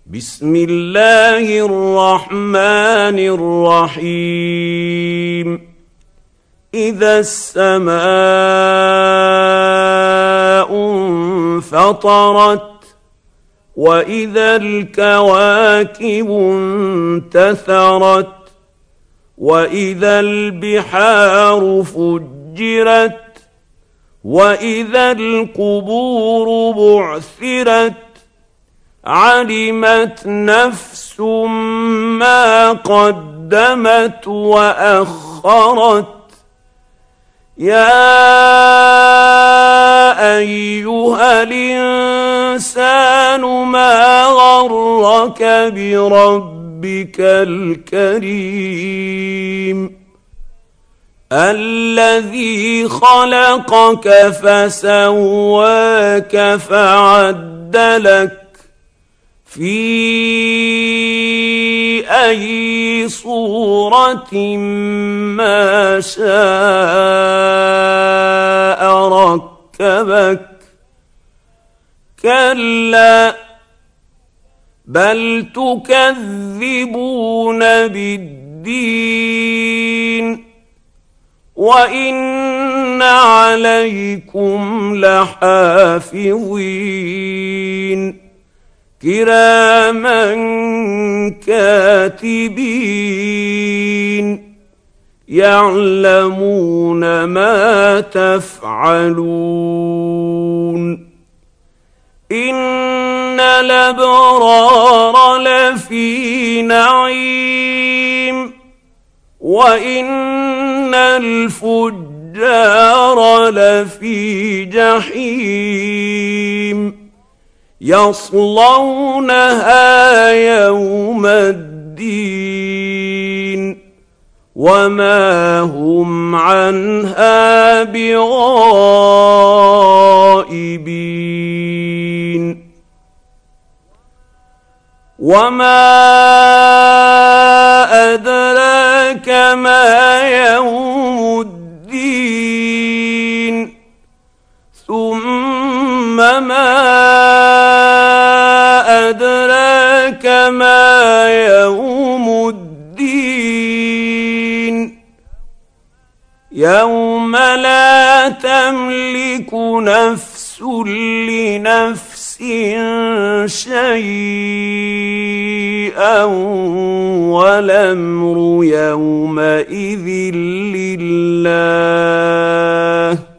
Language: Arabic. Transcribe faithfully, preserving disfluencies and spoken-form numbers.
بسم الله الرحمن الرحيم إذا السماء انفطرت وإذا الكواكب انتثرت وإذا البحار فجرت وإذا القبور بعثرت علمت نفس ما قدمت وأخرت يا أيها الإنسان ما غرك بربك الكريم الذي خلقك فسواك فعدلك في أي صورة ما شاء ركبك كلا بل تكذبون بالدين وإن عليكم لحافظين كراما كاتبين يعلمون ما تفعلون إن الأبرار لفي نعيم وإن الفجار لفي جحيم يصلونها يوم الدين وما هم عنها بغائبين وما أدراك ما يوم الدين ثم ما أدراك ما يوم الدين يوم لا تملك نفس لنفس شيئا والأمر يومئذ لله